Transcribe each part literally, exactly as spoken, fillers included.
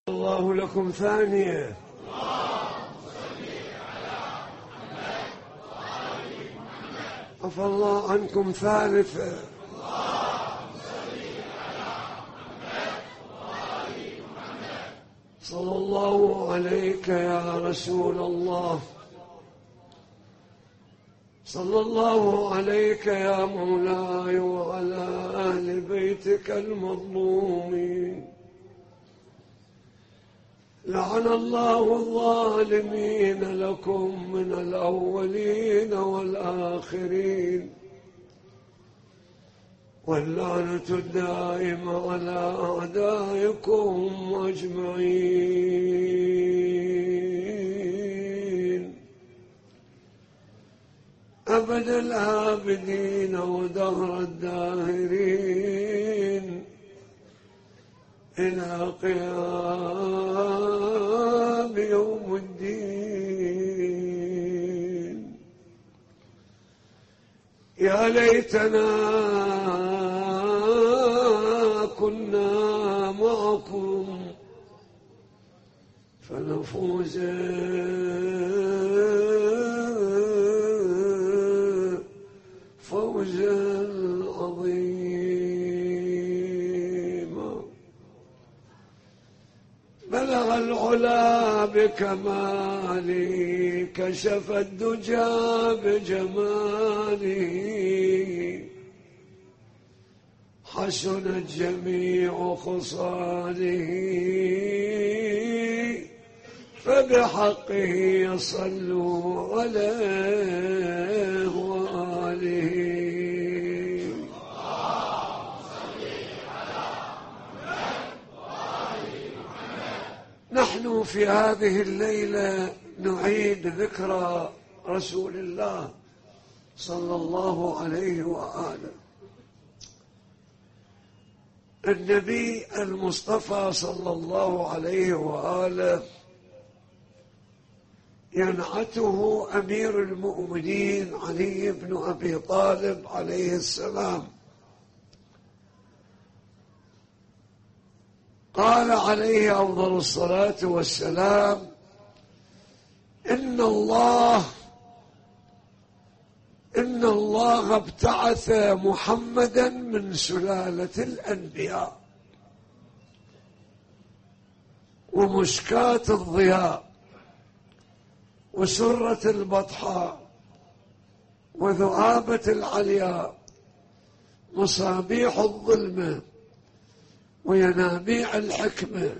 الله لكم ثانية. عفى الله عنكم ثالثة. صلى الله عليك يا رسول الله، صلى الله عليك يا مولاي وعلى أهل بيتك المظلومين. لعن الله الظالمين لكم من الأولين والآخرين، واللعنة الدائمة على أعدائكم أجمعين أبد الآبدين ودهر الداهرين إلى قيام يوم الدين. يا ليتنا كنا معكم فنفوز فوزا عظيما. بلغ العلا بكماله، كشف الدجى بجماله، حسنت جميع خصاله، فبحقه صلوا عليه وآله. نحن في هذه الليلة نعيد ذكرى رسول الله صلى الله عليه وآله. النبي المصطفى صلى الله عليه وآله ينعته أمير المؤمنين علي بن أبي طالب عليه السلام. قال عليه أفضل الصلاة والسلام: إن الله إن الله ابتعث محمدا من سلالة الأنبياء ومشكاة الضياء وسرة البطحاء وذؤابة العلياء، مصابيح الظلمة وينابيع الحكمة،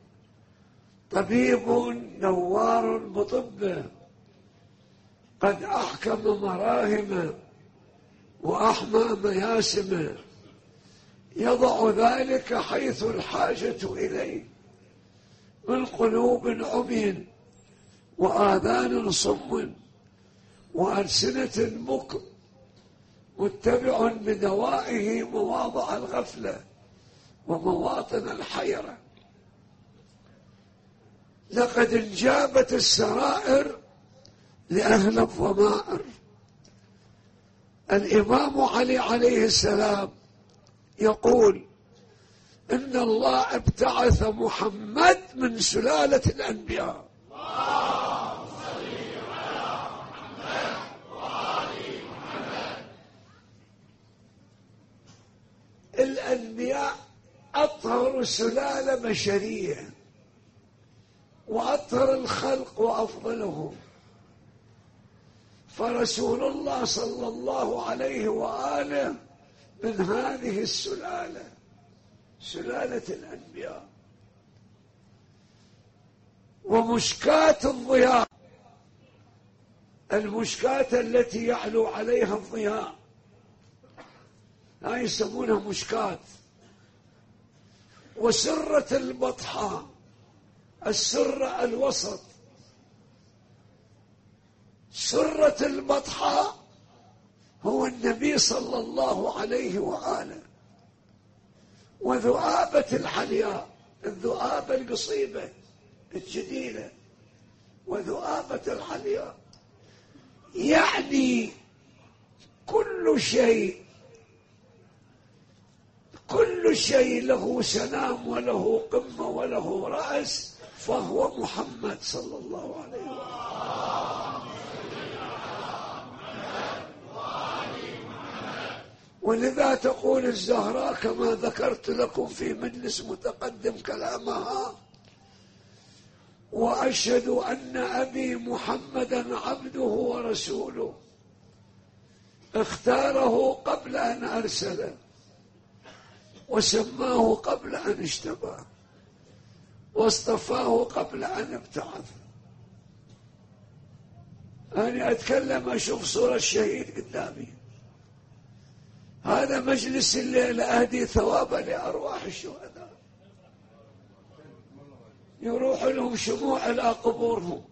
طبيب نوار بطبه، قد أحكم مراهمه وأحمى مياسمه، يضع ذلك حيث الحاجة إليه، من قلوب عمي وآذان صم وألسنة بكم، متبع بدوائه مواضع الغفلة ومواطن الحيرة. لقد انجابت السرائر لأهل الضمائر. الإمام علي عليه السلام يقول: إن الله ابتعث محمد من سلالة الأنبياء. اللهم صل على محمد وآل محمد. الأنبياء أطهر سلالة بشرية وأطهر الخلق وأفضلهم، فرسول الله صلى الله عليه وآله من هذه السلالة، سلالة الأنبياء. ومشكاة الضياء، المشكاة التي يعلو عليها الضياء لا يسمونها مشكاة. وسرة البطحاء، السرة الوسط، سرة البطحاء هو النبي صلى الله عليه وآله. وذؤابة الحلياء، الذؤابة القصيبة الجديدة، وذؤابة الحلياء، يعني كل شيء كل شيء له سنام وله قمة وله رأس فهو محمد صلى الله عليه وسلم. ولذا تقول الزهراء كما ذكرت لكم في مجلس متقدم كلامها: وأشهد أن أبي محمدا عبده ورسوله اختاره قبل أن أرسله وسماه قبل أن اشتباه واصطفاه قبل أن ابتعث. أنا أتكلم أشوف صورة الشهيد قدامي. هذا مجلس الليلة أهدي ثوابا لأرواح الشهداء، يروح لهم شموع إلى قبورهم،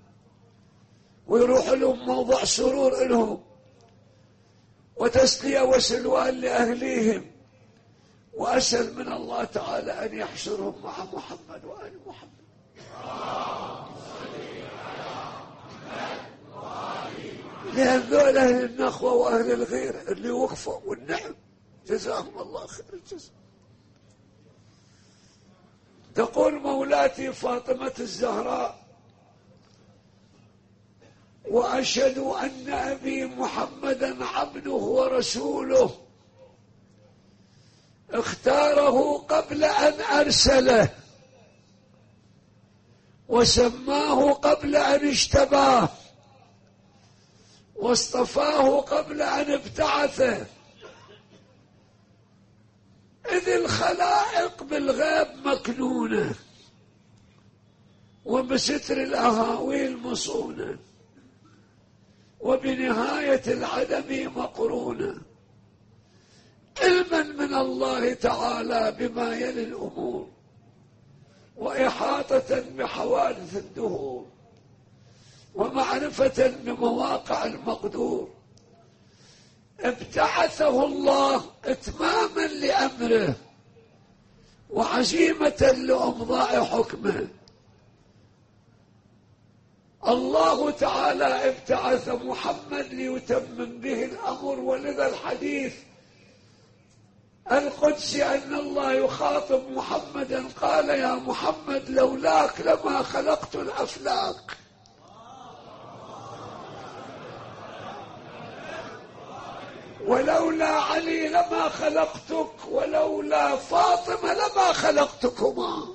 ويروح لهم موضع سرور لهم وتسلية وسلوان لأهليهم، وأسأل من الله تعالى أن يحشرهم مع محمد وآل محمد. لهذول أهل النخوة وأهل الغير اللي وقفوا والنعم، جزاهم الله خير الجزاء. تقول مولاتي فاطمة الزهراء: وأشهد أن أبي محمدا عبده ورسوله اختاره قبل أن أرسله وسماه قبل أن اشتباه واصطفاه قبل أن ابتعثه، إذ الخلائق بالغيب مكنونة وبستر الأهاويل مصونة وبنهاية العدم مقرونة، علما من الله تعالى بما يلي الأمور وإحاطة بحوادث الدهور ومعرفة بمواقع المقدور. ابتعثه الله إتماما لأمره وعزيمة لإمضاء حكمه. الله تعالى ابتعث محمد ليتمم به الأمر، ولذا الحديث القدسي أن الله يخاطب محمدا قال: يا محمد لولاك لما خلقت الأفلاك. ولولا علي لما خلقتك، ولولا فاطمة لما خلقتكما.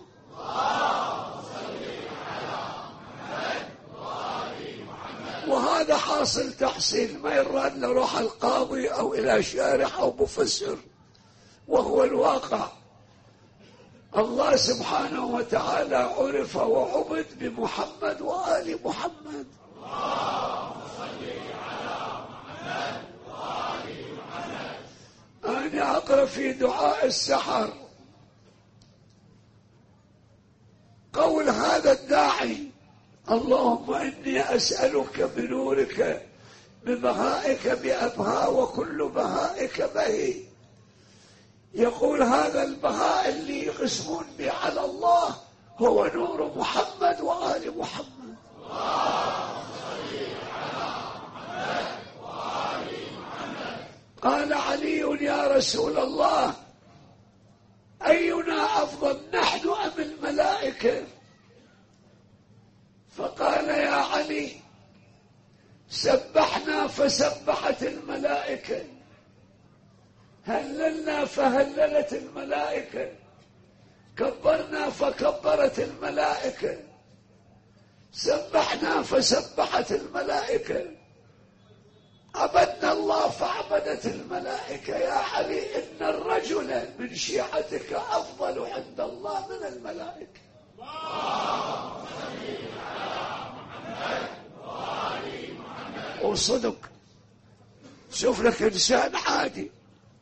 وهذا حاصل تحصيل، ما يراد له روح القاضي أو إلى شارح أو مفسر، وهو الواقع. الله سبحانه وتعالى عرف وعبد بمحمد وآل محمد. أنا أقرأ في دعاء السحر قول هذا الداعي: اللهم إني أسألك بنورك ببهائك بأبهى وكل بهائك بهي. يقول هذا البهاء اللي يقسمون به على الله هو نور محمد وآل محمد. قال علي: يا رسول الله أينا أفضل، نحن أم الملائكة؟ فقال: يا علي سبحنا فسبحت الملائكة، هللنا فهللت الملائكة، كبرنا فكبرت الملائكة، سبحنا فسبحت الملائكة، عبدنا الله فعبدت الملائكة. يا علي إن الرجل من شيعتك أفضل عند الله من الملائكة. وصدق، شوف لك إنسان عادي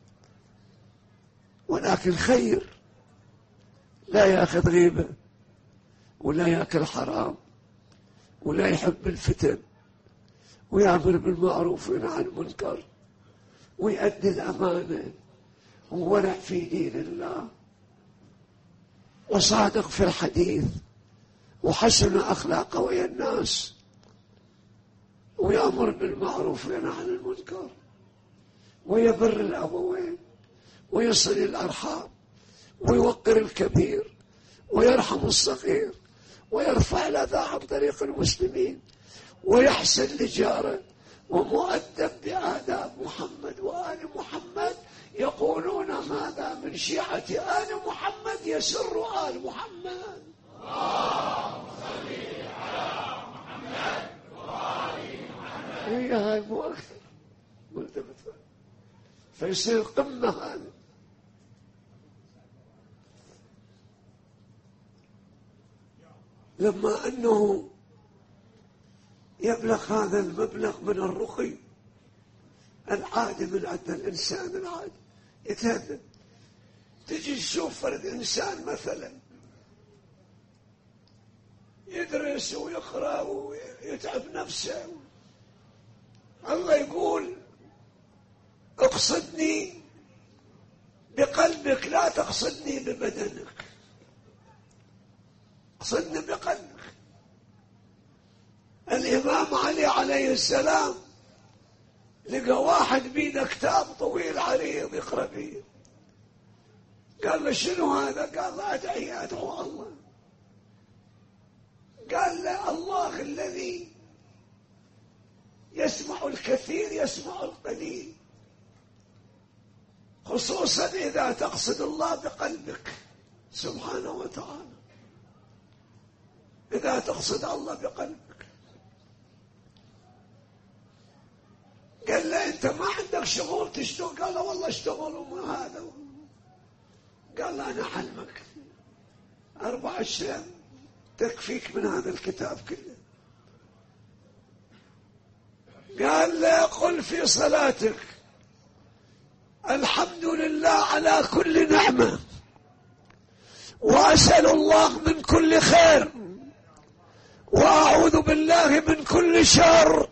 ولكن خير، لا يأخذ غيبة ولا يأكل حرام ولا يحب الفتن ويأمر بالمعروف وينهى عن المنكر ويؤدي الأمانة وورع في دين الله وصادق في الحديث وحسن أخلاقه ويا الناس ويأمر بالمعروف وينهى عن المنكر ويبر الأبوين ويصل الأرحام ويوقر الكبير ويرحم الصغير ويرفع الأذى عن طريق المسلمين ويحسن لجاره ومؤدب بآداب محمد وآل محمد. يقولون ماذا من شيعة آل محمد يسر آل محمد. اللهم صل على محمد وآل محمد. هي هاي مو أكثر ملتفتة، فيصير قمة هذا. لما أنه يبلغ هذا المبلغ من الرقي العادي من عند الإنسان العادي يتهدد، تجي تشوف فرد إنسان مثلا يدرس ويقرأ ويتعب نفسه، الله يقول اقصدني بقلبك لا تقصدني ببدنك، اقصدني بقلبك. الإمام علي عليه السلام لقى واحد بيده كتاب طويل عريض يقرأ فيه، قال له شنو هذا؟ قال له أدعي أدعو الله. قال له الله الذي يسمع الكثير يسمع القليل، خصوصا إذا تقصد الله بقلبك سبحانه وتعالى، إذا تقصد الله بقلبك. قال له أنت ما عندك شغل تشتغل؟ قال له والله اشتغل وما هذا. قال له أنا حلمك أربع أشياء تكفيك من هذا الكتاب كله. قال له قل في صلاتك الحمد لله على كل نعمة، وأسأل الله من كل خير، وأعوذ بالله من كل شر،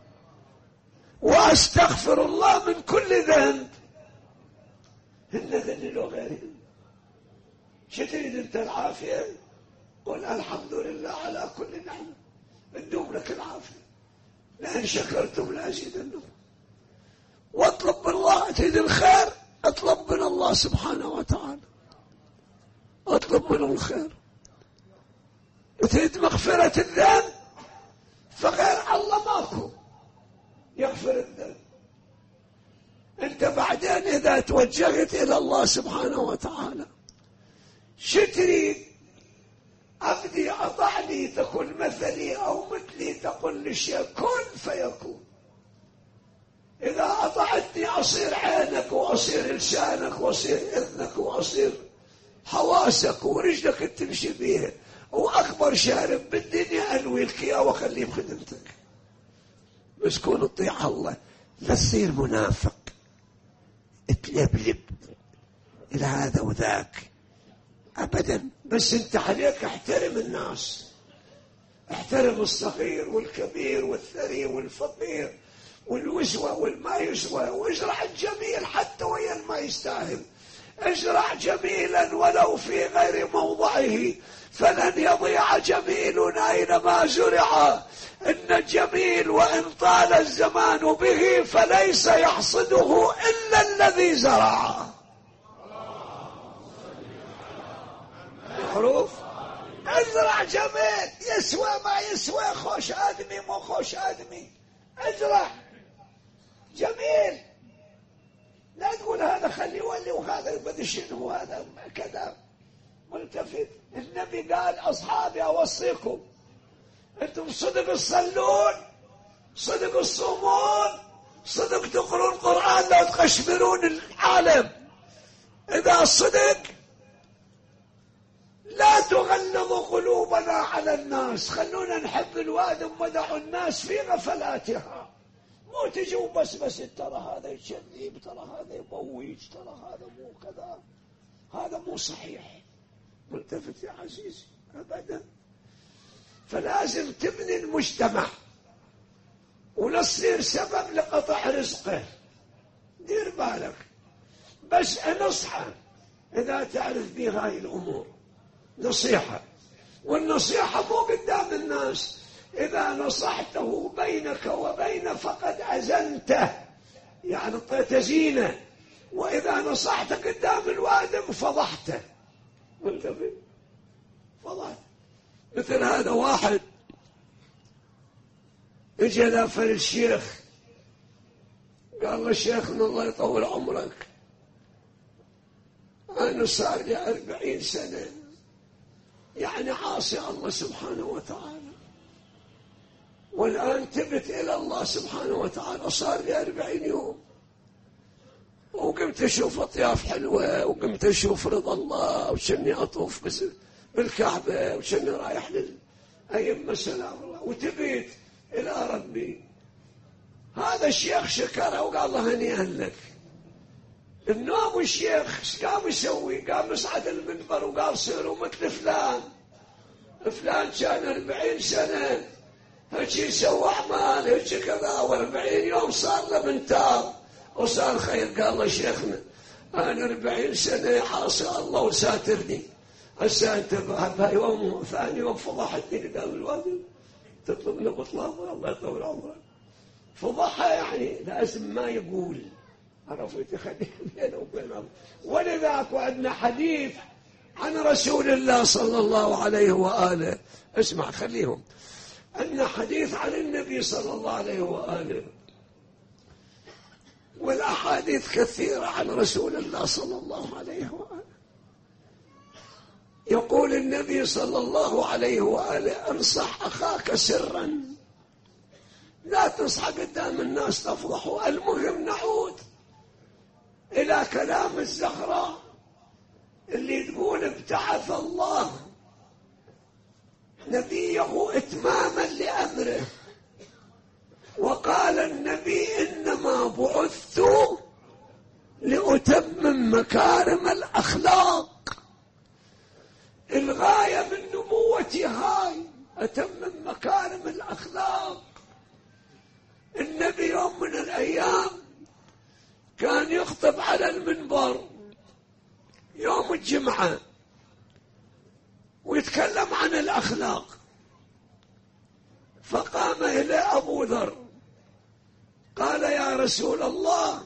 وأستغفر الله من كل ذنب. هن ذنل وغيرهم. شو تريد أنت؟ العافية؟ قل الحمد لله على كل نعمة، بدوم لك العافية، لأن شكرتم لأزيدنكم. واطلب من الله، تريد الخير اطلب من الله سبحانه وتعالى، اطلب منه الخير. تريد مغفرة الذنب فغير الله ماكو يغفر الذنب. انت بعدين اذا توجهت الى الله سبحانه وتعالى شو تريد؟ عبدي اطعني تكن مثلي او مثلي تقل للشيء كن فيكون. اذا اطعتني اصير عينك واصير لسانك واصير اذنك واصير حواسك ورجلك تمشي بيها، واكبر شارب بالدنيا انوي لك اياه واخليه بخدمتك. بس كون تطيع الله لا تصير منافق تلبلب الى هذا وذاك ابدا. بس انت عليك احترم الناس، احترم الصغير والكبير والثري والفقير والوسوى والما يسوى، واجرع الجميل حتى وين ما يستاهل. اجرع جميلا ولو في غير موضعه فلن يضيع جميل أينما زرع. إن الجميل وإن طال الزمان به فليس يحصده إلا الذي زرعه. حروف ازرع جميل، يسوى ما يسوى، خوش آدمي مو خوش آدمي، ازرع جميل. لا تقول هذا خلي يولي وهذا بدي شنو هذا كذا ملتفت. النبي قال أصحابي أوصيكم أنتم صدق تصلون، صدق تصومون، صدق تقرون القرآن، لا تقشمرون العالم. إذا صدق لا تغلظوا قلوبنا على الناس، خلونا نحب الوادم ودعوا الناس في غفلاتها. مو تجوا بس بس ترى هذا يكذب، ترى هذا يموج، ترى هذا مو كذا، هذا مو صحيح. ملتفت يا عزيزي أبدا. فلازم تبني المجتمع ولا تصير سبب لقطع رزقه. دير بالك. بس نصحة إذا تعرف بهاي الأمور، نصيحة، والنصيحة مو قدام الناس. إذا نصحته بينك وبين فقد أزنته، يعني اعطيته زينة. وإذا نصحت قدام الوادم فضحته، فضحت. مثل هذا واحد اجى لافل الشيخ قال له شيخنا الله يطول عمرك، أنا صار لي أربعين سنة يعني عاصي الله سبحانه وتعالى، والآن تبت إلى الله سبحانه وتعالى صار لي أربعين يوم، وقمت أشوف أطياف حلوة، وقمت أشوف رضا الله، وشني أطوف بس بالكعبة، وشني رايح للأئمة سلام الله، وتبيت إلى ربي. هذا الشيخ شكره وقال له هنيئا لك. النوم الشيخ قام يسوي؟ قام يصعد المنبر وقال صيروا مثل فلان، فلان كان أربعين سنة هيك يسوي أعمال هيك كذا، وأربعين يوم صار له من تاب وصار خير. قال له شيخنا أنا أربعين سنة عاصي الله وساترني، هسه أنت بهاليوم ثاني يوم فضحتني قدام الوادي تطلبني بطلب، الله يطول عمرك. فضحها يعني لازم ما يقول، عرفت، خليه بينه وبين الله. ولذاك وعندنا حديث عن رسول الله صلى الله عليه وآله، اسمع خليهم، عندنا حديث عن النبي صلى الله عليه وآله، والأحاديث كثيرة عن رسول الله صلى الله عليه وآله. يقول النبي صلى الله عليه وآله انصح أخاك سرا، لا تصح قدام الناس تفضحه. المهم نعود إلى كلام الزهراء اللي تقول ابتعث الله نبيه إتماما لأمره، وقال النبي إنما بعثت لأتمم مكارم الأخلاق. الغاية من نبوتي هاي أتمم مكارم الأخلاق. النبي يوم من الأيام كان يخطب على المنبر يوم الجمعة ويتكلم عن الأخلاق، فقام إلى أبو ذر قال يا رسول الله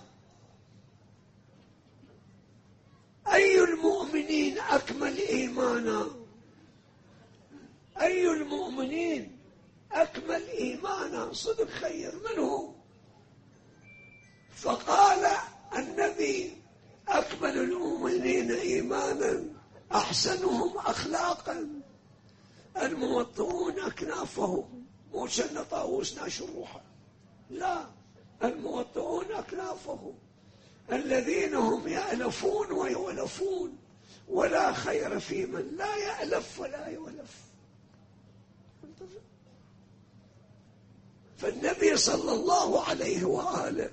أي المؤمنين أكمل إيمانا؟ أي المؤمنين أكمل إيمانا؟ صدق خير منه. فقال النبي أكمل المؤمنين إيمانا أحسنهم أخلاقا الموطئون أكنافهم، مو شن طاووس ناشر روحه، لا، الموطئون أكنافهم الذين هم يألفون ويولفون، ولا خير في من لا يألف ولا يولف. فالنبي صلى الله عليه وآله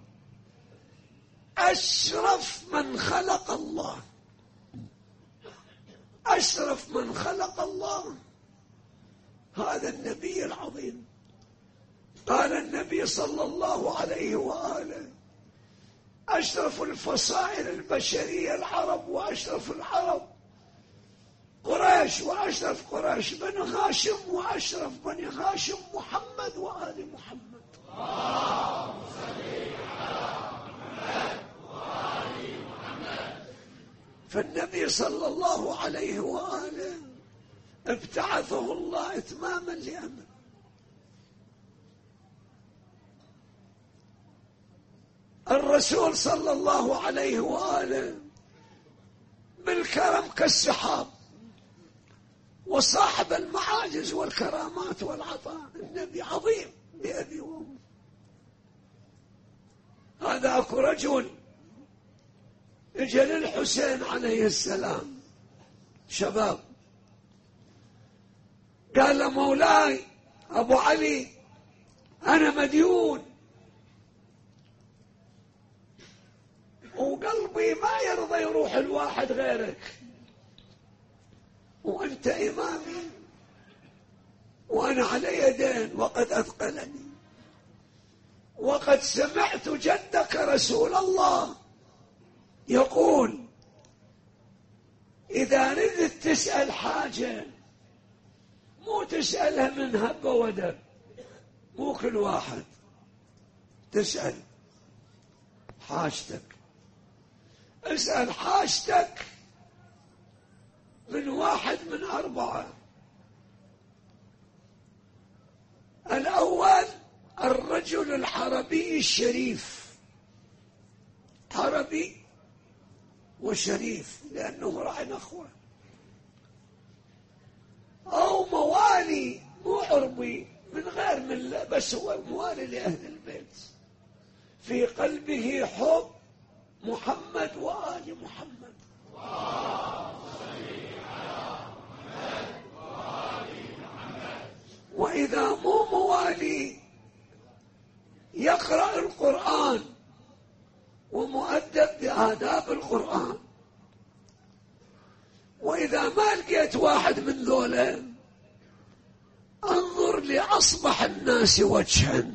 أشرف من خلق الله، أشرف من خلق الله هذا النبي العظيم. قال النبي صلى الله عليه وآله أشرف الفصائل البشرية العرب، وأشرف العرب قريش، وأشرف قريش بني هاشم، وأشرف بني هاشم محمد وآل محمد. اللهم صل على محمد وآل محمد. فالنبي صلى الله عليه وآله ابتعثه الله إتماما لأمره. الرسول صلى الله عليه وآله بالكرم كالسحاب، وصاحب المعاجز والكرامات والعطاء. النبي عظيم بأبي وأمي. هذا أكو رجل اجى للحسين عليه السلام شباب، قال له مولاي أبو علي أنا مديون وقلبي ما يرضى يروح الواحد غيرك، وأنت إمامي وأنا علي دين وقد أثقلني، وقد سمعت جدك رسول الله يقول إذا ردت تسأل حاجة مو تسألها من هب ودب، مو كل واحد تسأل حاجتك. اسأل حاجتك من واحد من أربعة. الأول الرجل العربي الشريف، عربي وشريف لأنه راعي نخوة، أو موالي مو عربي من غير ملة بس هو موالي لأهل البيت، في قلبه حب محمد وآل محمد. وإذا مو موالي يقرأ القرآن ومؤدب بآداب القرآن. وإذا ما لقيت واحد من ذولا انظر لأصبح الناس وجها،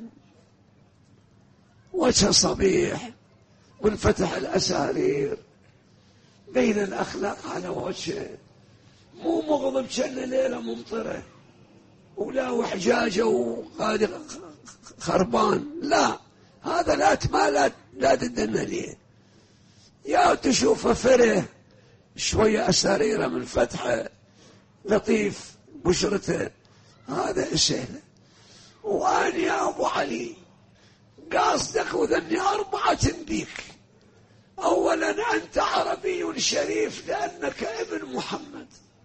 وجه صبيح منفتح الأسارير بين الأخلاق على وجهه، مو مغضب كأن ليلة ممطرة ولا وحجاجة وقادر خربان، لا، هذا لا تمالت لا تدن ليه. يا تشوفه فره شوية أساريره من فتحه لطيف بشرته، هذا سهل. وأنا يا أبو علي قاصدك وذني أربعة بيك. أولا أنت عربي شريف لأنك ابن محمد،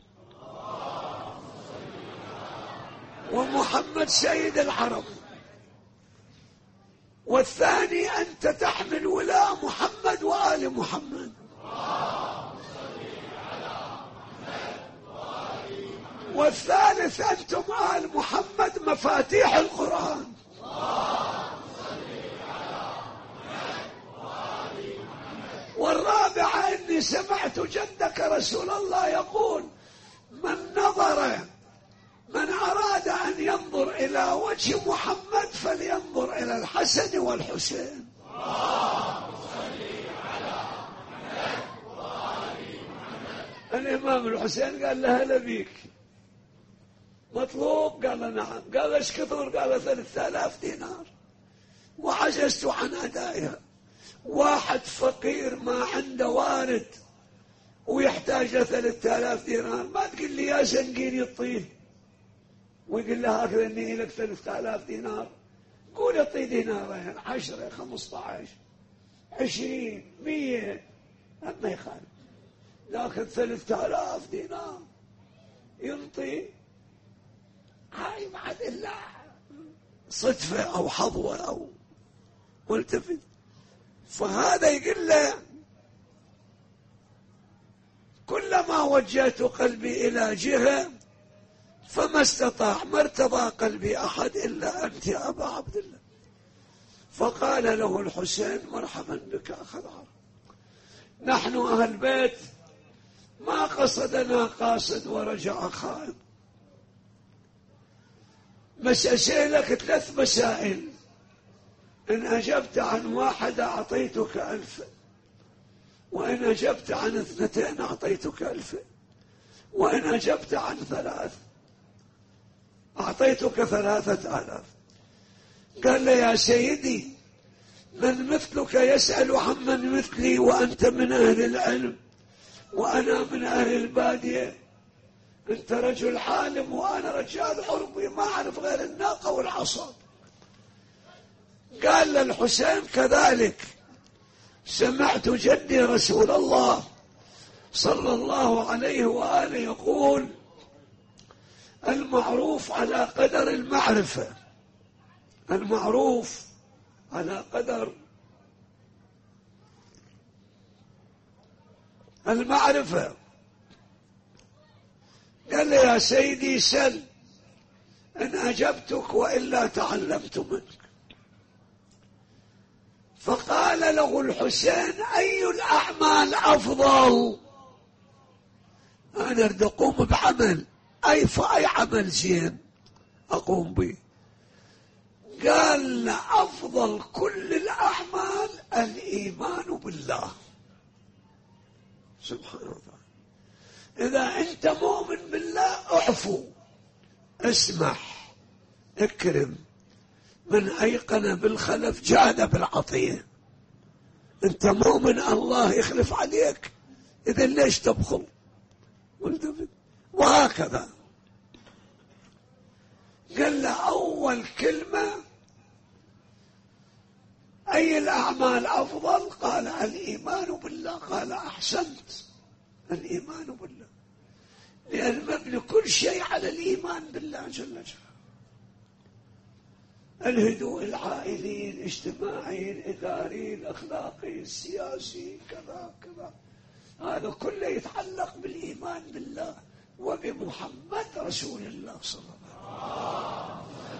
ومحمد سيد العرب. والثاني أنت تحمل ولاء محمد وآل محمد. والثالث أنتم آل محمد مفاتيح القرآن. والرابعة إني سمعت جدك رسول الله يقول من نظر من أراد أن ينظر إلى وجه محمد فلينظر إلى الحسن والحسين. الإمام الحسين قال له هلا بيك، مطلوب؟ قال له نعم. قال ايش كثر؟ قال ثلاثة آلاف دينار وعجزت عن أدائها. واحد فقير ما عنده وارد ويحتاج ثلاثة آلاف دينار، ما تقول لي يا زنقين يطيه ويقول له هكذا اني لك ثلاثة آلاف دينار، قول يطي دينارين، عشرة، خمسة عشر، عشرين، مية، ما يخالف. لكن ثلاثة آلاف دينار ينطي، هاي ما عاد إلا صدفة أو حظوة أو ملتفت. فهذا يقول له كلما وجهت قلبي إلى جهة فما استطاع ما ارتضى قلبي أحد إلا أنت يا أبا عبد الله. فقال له الحسين مرحبا بك أخ العرب، نحن أهل بيت ما قصدنا قاصد ورجع خائب، بس أسألك ثلاث مسائل، إن أجبت عن واحدة أعطيتك ألف، وإن أجبت عن اثنتين أعطيتك ألف، وإن أجبت عن ثلاث أعطيتك ثلاثة آلاف. قال له يا سيدي من مثلك يسأل عمن مثلي وأنت من أهل العلم وأنا من أهل البادية، أنت رجل عالم وأنا رجال عربي ما أعرف غير الناقة والعصا. قال للحسين كذلك سمعت جدي رسول الله صلى الله عليه وآله يقول المعروف على قدر المعرفة، المعروف على قدر المعرفة. قال لي يا سيدي سل إن أجبتك وإلا تعلمت منك. فقال له الحسين أي الأعمال أفضل؟ أنا أريد أقوم بعمل، أي فأي عمل زين أقوم به؟ قال أفضل كل الأعمال الإيمان بالله سبحانه وتعالى. إذا أنت مؤمن بالله اعفو، اسمح، اكرم. من أيقن بالخلف جاد بالعطية. أنت مؤمن الله يخلف عليك، إذن ليش تبخل؟ وهكذا. قال له أول كلمة أي الأعمال أفضل؟ قال الإيمان بالله. قال أحسنت، الإيمان بالله، لأن مبني كل شيء على الإيمان بالله جل جلاله. الهدوء العائلي، الاجتماعي، الإداري، الأخلاقي، السياسي، كذا كذا، هذا كله يتعلق بالإيمان بالله وبمحمد رسول الله صلى الله عليه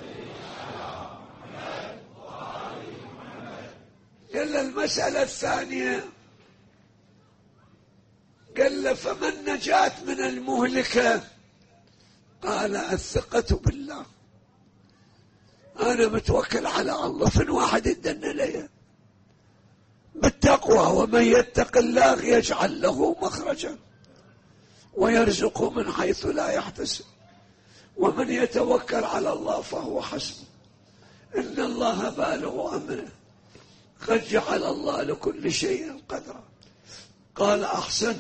وسلم. قال المسألة الثانية، قال له فمن نجاة من المهلكة؟ قال الثقة بالله، أنا متوكل على الله، فين واحد يدن لي بالتقوى، ومن يتق الله يجعل له مخرجا ويرزقه من حيث لا يحتسب، ومن يتوكل على الله فهو حسبه، إن الله بالغ أمره، قد جعل الله لكل شيء قدرا. قال أحسن.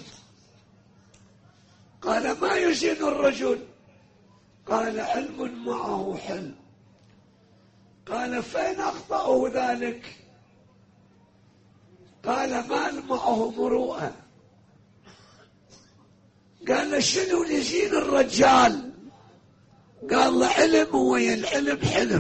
قال ما يزين الرجل؟ قال علم معه حلم. قال فإن أخطأه ذلك؟ قال مال معه مروءة. قال شنو يزين الرجال؟ قال له علم، ويا العلم حلم.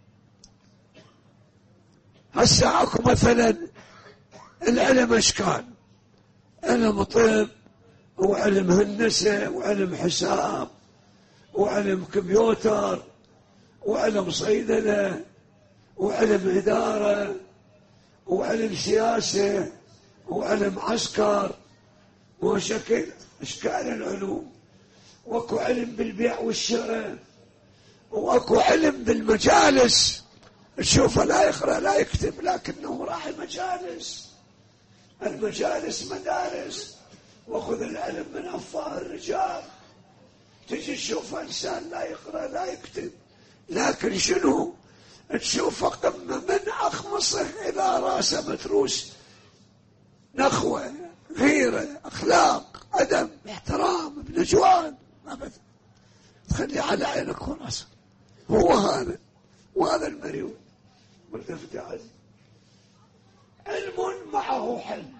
هسه اكو مثلا العلم اشكال، علم طب، وعلم هندسه، وعلم حساب، وعلم كمبيوتر، وعلم صيدله، وعلم اداره، وعلم سياسه، وعلم عسكر، وشكل اشكال العلوم. واكو علم بالبيع والشراء، واكو علم بالمجالس، تشوفه لا يقرأ لا يكتب لكنه راح المجالس. المجالس مدارس، وخذ العلم من أفواه الرجال. تجي تشوف إنسان لا يقرأ لا يكتب، لكن شنو تشوفه قمة من أخمصه إلى راسه متروس، نخوة، غيرة، أخلاق، أدب، احترام، ابن جواد، أبدا تخلي على عينك وراسك. هو هذا، وهذا المريض ملتفت عليه. علم معه حلم.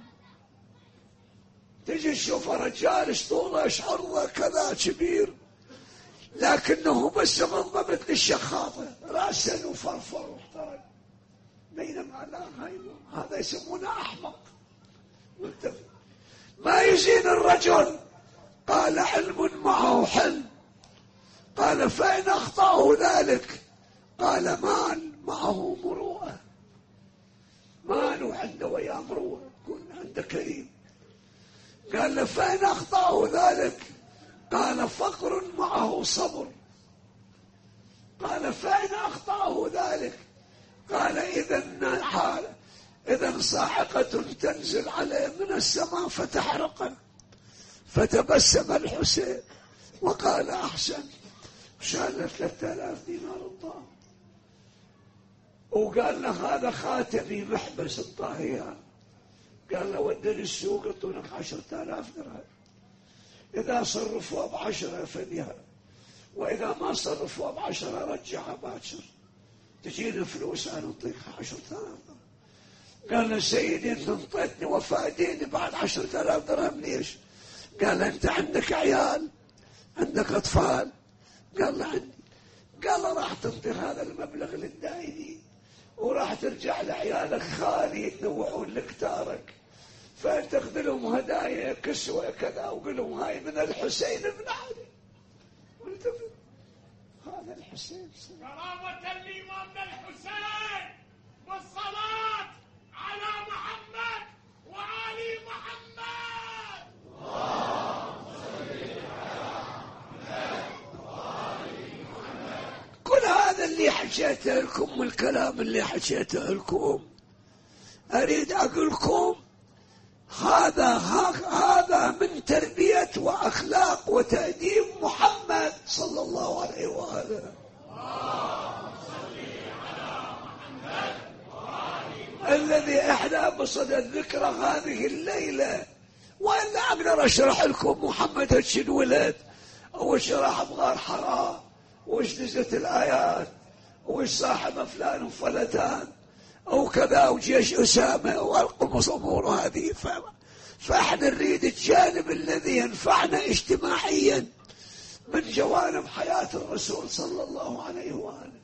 تجي تشوف رجال ايش طوله ايش عرضه كذا كبير، لكنه بس بالضبط للشخاطه، راسا وفرفر واحترق، بينما لا، هذا يسمونه احمق ملتفت. ما يزين الرجل؟ قال علم معه حلم. قال فإن أخطأه ذلك؟ قال مال معه مروءة. ماله عنده ويا مروءة، يكون عنده كريم. قال له فإن أخطأه ذلك؟ قال فقر معه صبر. قال فإن أخطأه ذلك؟ قال إذا حال إذا صاعقة تنزل عليه من السماء فتحرقه. فتبسم الحسين وقال أحسن. شال له ثلاثة آلاف دينار الطاهر، وقال له هذا خاتمي محبس الطاهية. قال له ودني السوق يعطونك عشرة آلاف درهم، إذا صرفوا بعشرة فديها، وإذا ما صرفوا بعشرة رجعها باكر، تجيني فلوس أنا أعطيك عشرة آلاف درهم. قال له سيدي أنت انطيتني وفاديني بعد عشرة آلاف درهم ليش؟ قال أنت عندك عيال، عندك أطفال؟ قال له عندي. قال له راح تنطي هذا المبلغ للدائنين، وراح ترجع لعيالك خالي يتنوعون لك تارك، فتاخذ لهم هدايا كسوة كذا، وقل لهم هاي من الحسين بن علي. قلت هذا الحسين كرامة الإمام الحسين والصلاة على محمد وآل محمد. كل هذا اللي حكيته لكم والكلام اللي حكيته لكم أريد أقول لكم هذا هذا من تربية وأخلاق وتأديب محمد صلى الله عليه وآله. الذي احنا بصدد ذكرى هذه الليلة، وإلا أقدر أشرح لكم محمد هتش انولد، وش راح بغار حراء، وش نزلت الآيات، وش صاحب فلان وفلتان أو كذا، وجيش أسامة والقمص أمور هذه. فإحنا نريد الجانب الذي ينفعنا اجتماعيا من جوانب حياة الرسول صلى الله عليه وآله.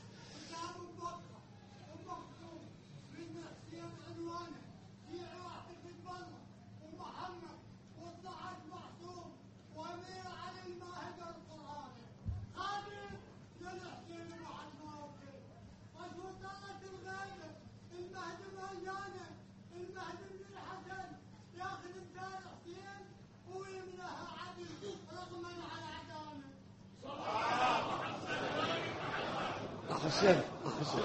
أحسن أحسن.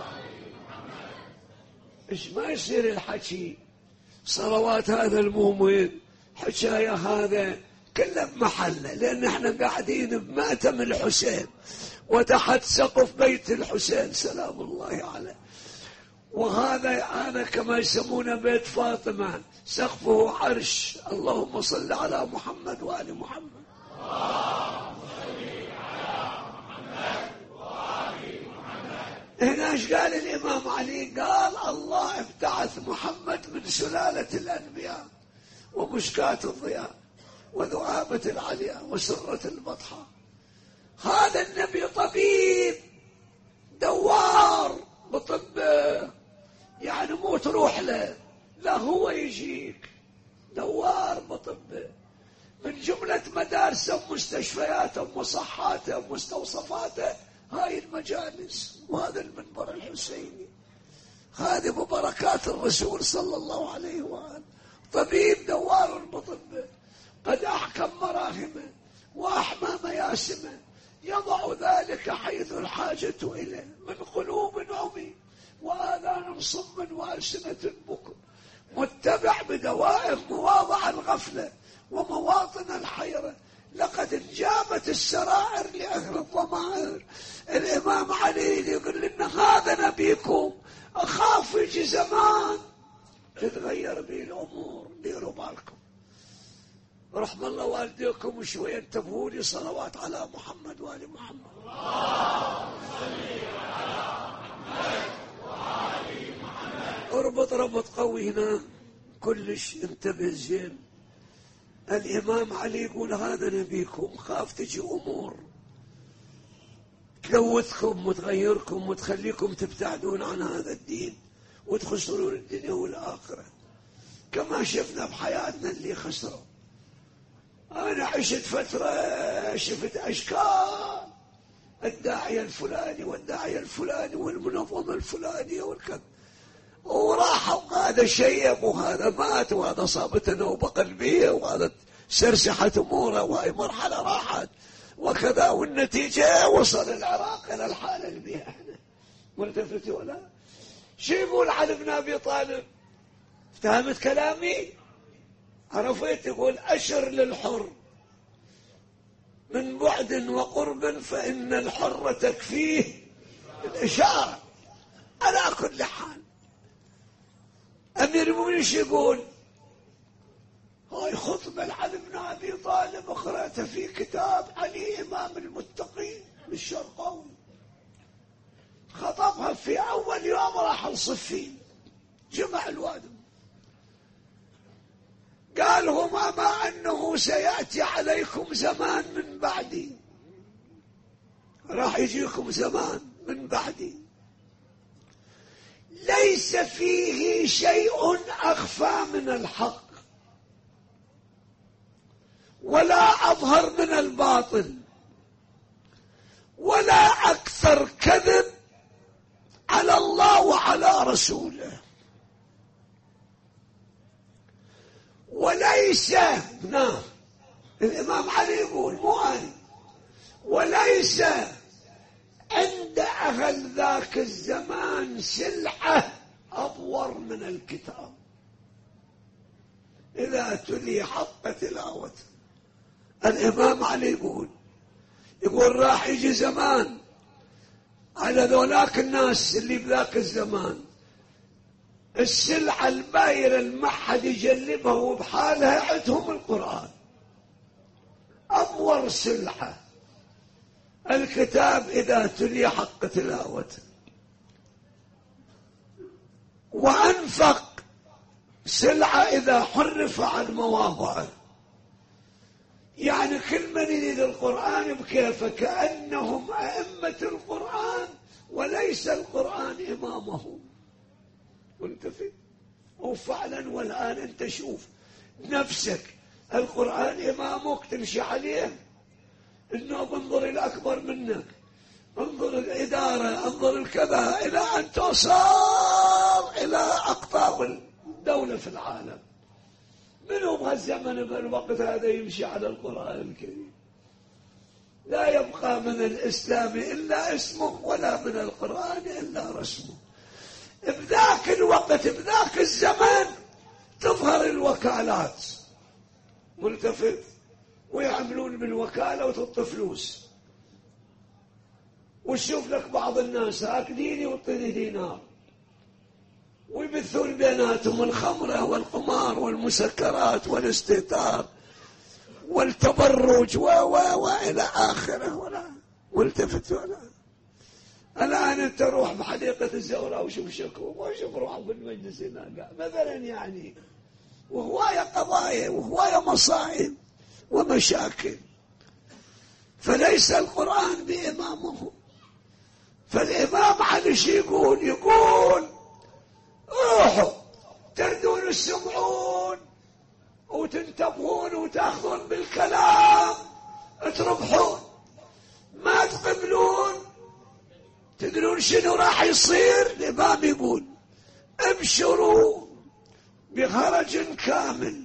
إيش ما يصير الحكي صلوات هذا المؤمن حكاية هذا كله بمحله، لأن احنا قاعدين بمأتم الحسين وتحت سقف بيت الحسين سلام الله عليه، وهذا أنا كما يسمونه بيت فاطمة سقفه عرش. اللهم صل على محمد وآل محمد. هنا ايش قال الإمام علي؟ قال الله ابتعث محمد من سلالة الأنبياء ومشكاة الضياء وذؤابة العليا وسرة البطحاء. هذا النبي طبيب دوار بطبه، يعني مو تروح له، لا هو يجيك دوار بطبه من جملة مدارسه ومستشفياته ومصحاته ومستوصفاته هاي المجالس وهذا المنبر الحسيني. هذه ببركات الرسول صلى الله عليه وآله. طبيب دوار بطبه قد أحكم مراهمه وأحمى مياسمه، يضع ذلك حيث الحاجة إليه من قلوب عمي وآذان صم وألسنة بكم، متبع بدوائر مواضع الغفلة ومواطن الحيرة، لقد انجابت السرائر لأهل الضمائر. الإمام علي يقول لنا هذا نبيكم، أخاف يجي زمان تتغير به الأمور، ديروا بالكم. رحم الله والديكم وشوية انتبهوا لي صلوات على محمد وآل محمد. اللهم صل على محمد وآل محمد. اربط ربط قوي هنا كلش، انتبه زين. الإمام علي يقول هذا نبيكم، خاف تجي أمور تلوثكم وتغيركم وتخليكم تبتعدون عن هذا الدين وتخسرون الدنيا والآخرة، كما شفنا بحياتنا اللي خسروا. أنا عشت فترة شفت أشكال، الداعية الفلاني والداعية الفلاني والمنظمة الفلانية والكذا، وراحوا هذا شيب وهذا مات وهذا صابته نوبة قلبية وهذا سرسحت أموره وهي مرحلة راحت وكذا، والنتيجة وصل العراق إلى الحالة اللي بيها احنا. ملتفتوا ولا شو يقول علي بن أبي طالب؟ افتهمت كلامي؟ عرفت؟ يقول أشر للحر من بعد وقرب فإن الحر تكفيه الإشارة. على كل حال أمير المؤمنين شو يقول؟ هاي خطبة لعلي بن أبي طالب أقرأتها في كتاب علي إمام المتقين للشرقاوي، خطبها في أول يوم راح الصفين، جمع الوادم، قال هما ما أنه سيأتي عليكم زمان من بعدي، راح يجيكم زمان من بعدي ليس فيه شيء أخفى من الحق ولا أظهر من الباطل ولا أكثر كذب على الله وعلى رسوله، وليس نعم الإمام علي يقول مو أنا، وليس عند أهل ذاك الزمان سلعة أبور من الكتاب إذا تلي حق تلاوته. الإمام علي يقول يقول راح يجي زمان على ذولاك الناس اللي بذاك الزمان السلعة البايرة اللي ما حد يجلبها وبحالها عندهم القرآن. أمور سلعة الكتاب إذا تلي حق تلاوته، وأنفق سلعة إذا حرف عن مواضعه. يعني كل من يريد القرآن بكيفه، كأنهم أئمة القرآن وليس القرآن إمامه. منتفق؟ وفعلا والآن أنت شوف نفسك، القرآن إمامك تمشي عليه، إنه انظر الأكبر منك، انظر الإدارة، انظر الكذا، إلى أن توصل إلى أقطاب الدولة في العالم. منو بهالزمن بالوقت هذا يمشي على القرآن الكريم؟ لا يبقى من الإسلام إلا اسمه، ولا من القرآن إلا رسمه. بذاك الوقت بذاك الزمن تظهر الوكالات، ملتفت، ويعملون بالوكالة وتعطي فلوس، وتشوف لك بعض الناس هاك ديني وطيني دينار، ويبثون بيناتهم الخمرة والقمار والمسكرات والاستهتار والتبرج و و وإلى آخره. ولا ملتفت ولا. الآن أنت روح بحديقة الزهراء وشوف شكوى، وشوف روح بالمجلس هناك مثلا، يعني وهواية قضايا وهواية مصائب ومشاكل. فليس القرآن بإمامه. فالإمام على شي يقول؟ يقول روحوا تردون السمعون وتنتبهون وتأخذون بالكلام تربحون، ما تقبلون تقولون شنو راح يصير. الإمام يقول ابشروا بخرج كامل.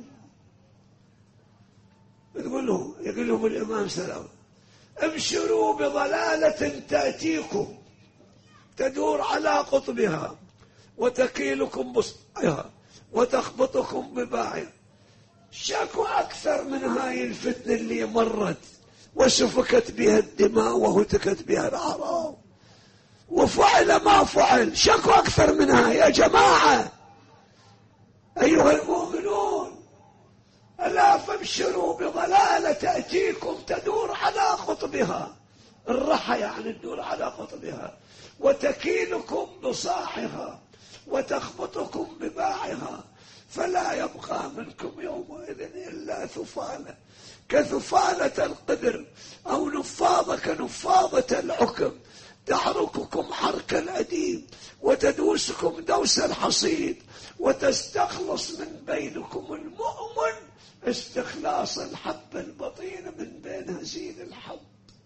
يقول له يقول لهم الإمام سلام ابشروا بضلالة تأتيكم تدور على قطبها وتكيلكم بصعها وتخبطكم بباعها. شكو أكثر من هاي الفتنة اللي مرت وسفكت بها الدماء وهتكت بها الأعراض وفعل ما فعل، شكو أكثر منها يا جماعة أيها المؤمنون. ألا فابشروا بضلالة تأتيكم تدور على قطبها، الرحى يعني تدور على قطبها، وتكيلكم بصاعها وتخبطكم بباعها، فلا يبقى منكم يومئذ إلا ثفالة كثفالة القدر، أو نفاضة كنفاضة العكم، تحرككم حرك الأديم وتدوسكم دوس الحصيد، وتستخلص من بينكم المؤمن استخلاص الحب البطين من بين هزيل الحب.